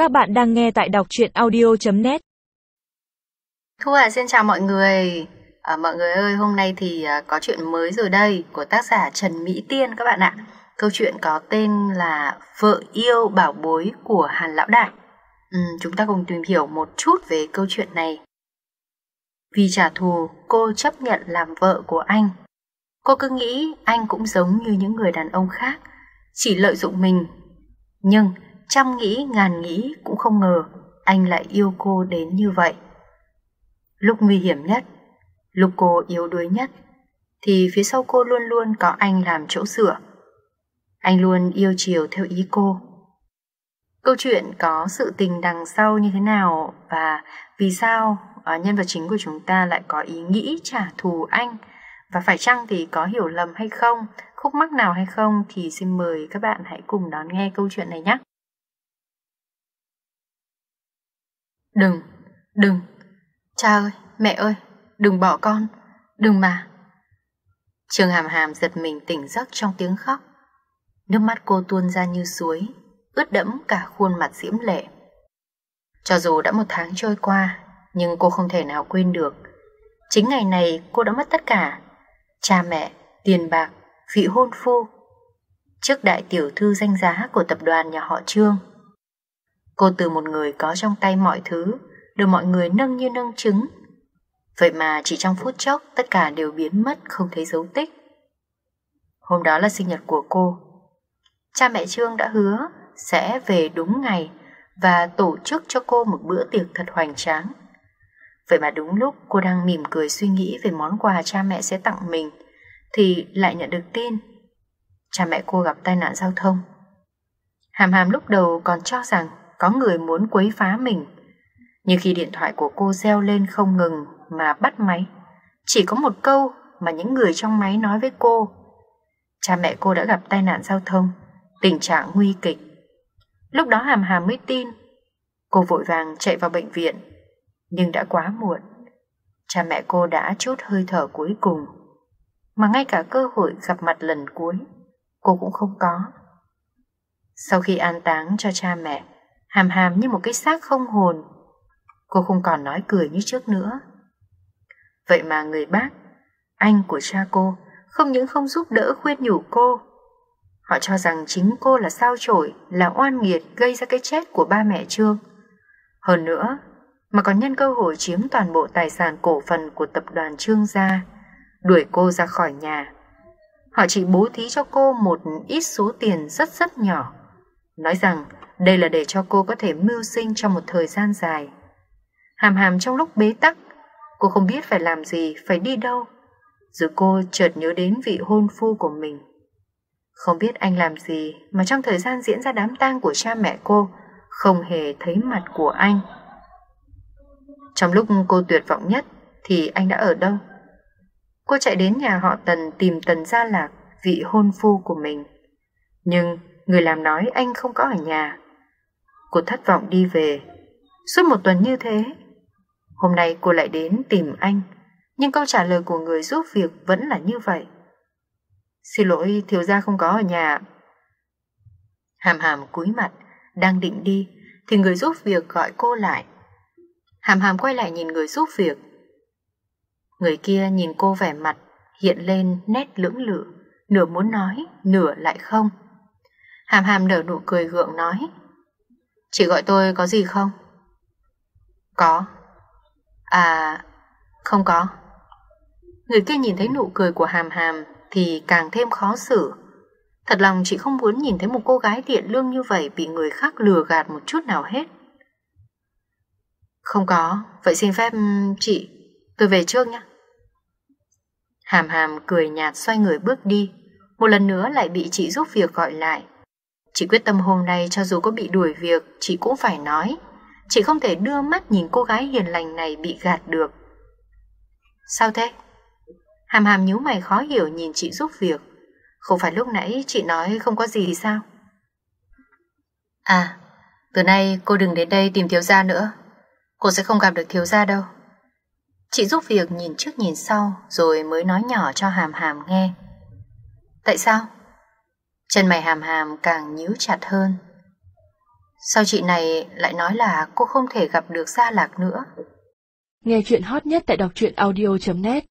Các bạn đang nghe tại đọc truyện audio.net. Thu xin chào mọi người. Mọi người ơi, hôm nay thì có chuyện mới rồi đây, của tác giả Trần Mỹ Tiên các bạn ạ. Câu chuyện có tên là Vợ yêu bảo bối của Hàn Lão Đại. Chúng ta cùng tìm hiểu một chút về câu chuyện này. Vì trả thù, cô chấp nhận làm vợ của anh. Cô cứ nghĩ anh cũng giống như những người đàn ông khác, chỉ lợi dụng mình. Nhưng trăm nghĩ ngàn nghĩ cũng không ngờ anh lại yêu cô đến như vậy. Lúc nguy hiểm nhất, lúc cô yếu đuối nhất, thì phía sau cô luôn luôn có anh làm chỗ dựa. Anh luôn yêu chiều theo ý cô. Câu chuyện có sự tình đằng sau như thế nào và vì sao nhân vật chính của chúng ta lại có ý nghĩ trả thù anh, và phải chăng thì có hiểu lầm hay không, khúc mắc nào hay không, thì xin mời các bạn hãy cùng đón nghe câu chuyện này nhé. Đừng, cha ơi, mẹ ơi, đừng bỏ con, đừng mà. Trương Hàm Hàm giật mình tỉnh giấc trong tiếng khóc. Nước mắt cô tuôn ra như suối, ướt đẫm cả khuôn mặt diễm lệ. Cho dù đã 1 tháng trôi qua, nhưng cô không thể nào quên được. Chính ngày này cô đã mất tất cả: cha mẹ, tiền bạc, vị hôn phu, trước đại tiểu thư danh giá của tập đoàn nhà họ Trương. Cô từ một người có trong tay mọi thứ, được mọi người nâng như nâng trứng. Vậy mà chỉ trong phút chốc tất cả đều biến mất không thấy dấu tích. Hôm đó là sinh nhật của cô. Cha mẹ Trương đã hứa sẽ về đúng ngày và tổ chức cho cô một bữa tiệc thật hoành tráng. Vậy mà đúng lúc cô đang mỉm cười suy nghĩ về món quà cha mẹ sẽ tặng mình, thì lại nhận được tin cha mẹ cô gặp tai nạn giao thông. Hàm Hàm lúc đầu còn cho rằng có người muốn quấy phá mình, nhưng khi điện thoại của cô reo lên không ngừng mà bắt máy, chỉ có một câu mà những người trong máy nói với cô: cha mẹ cô đã gặp tai nạn giao thông, tình trạng nguy kịch. Lúc đó Hàm Hàm mới tin. Cô vội vàng chạy vào bệnh viện, nhưng đã quá muộn. Cha mẹ cô đã trút hơi thở cuối cùng, mà ngay cả cơ hội gặp mặt lần cuối cô cũng không có. Sau khi an táng cho cha mẹ, Hàm Hàm như một cái xác không hồn. Cô không còn nói cười như trước nữa. Vậy mà người bác, anh của cha cô, không những không giúp đỡ khuyên nhủ cô, họ cho rằng chính cô là sao chổi, là oan nghiệt gây ra cái chết của ba mẹ Trương. Hơn nữa mà còn nhân cơ hội chiếm toàn bộ tài sản cổ phần của tập đoàn Trương gia, đuổi cô ra khỏi nhà. Họ chỉ bố thí cho cô một ít số tiền rất nhỏ, nói rằng đây là để cho cô có thể mưu sinh trong một thời gian dài. Hàm Hàm trong lúc bế tắc, cô không biết phải làm gì, phải đi đâu. Rồi cô chợt nhớ đến vị hôn phu của mình. Không biết anh làm gì mà trong thời gian diễn ra đám tang của cha mẹ cô, không hề thấy mặt của anh. Trong lúc cô tuyệt vọng nhất thì anh đã ở đâu? Cô chạy đến nhà họ Tần tìm Tần Gia Lạc, vị hôn phu của mình. Nhưng người làm nói anh không có ở nhà. Cô thất vọng đi về. Suốt 1 tuần như thế. Hôm nay cô lại đến tìm anh, nhưng câu trả lời của người giúp việc vẫn là như vậy: xin lỗi, thiếu gia không có ở nhà. Hàm Hàm cúi mặt, đang định đi thì người giúp việc gọi cô lại. Hàm Hàm quay lại nhìn người giúp việc. Người kia nhìn cô vẻ mặt hiện lên nét lưỡng lự, nửa muốn nói, nửa lại không. Hàm Hàm nở nụ cười gượng nói: chị gọi tôi có gì không? Có. À, không có. Người kia nhìn thấy nụ cười của Hàm Hàm thì càng thêm khó xử. Thật lòng chị không muốn nhìn thấy một cô gái thiện lương như vậy bị người khác lừa gạt một chút nào hết. Không có, vậy xin phép chị, tôi về trước nhé. Hàm Hàm cười nhạt xoay người bước đi. Một lần nữa lại bị chị giúp việc gọi lại. Chị quyết tâm hôm nay cho dù có bị đuổi việc, chị cũng phải nói. Chị không thể đưa mắt nhìn cô gái hiền lành này bị gạt được. Sao thế? Hàm Hàm nhíu mày khó hiểu nhìn chị giúp việc. Không phải lúc nãy chị nói không có gì thì sao? À, từ nay cô đừng đến đây tìm thiếu gia nữa. Cô sẽ không gặp được thiếu gia đâu. Chị giúp việc nhìn trước nhìn sau rồi mới nói nhỏ cho Hàm Hàm nghe. Tại sao? Chân mày Hàm Hàm càng nhíu chặt hơn. Sao chị này lại nói là cô không thể gặp được Gia Lạc nữa? Nghe chuyện hot nhất tại đọc truyện audio.net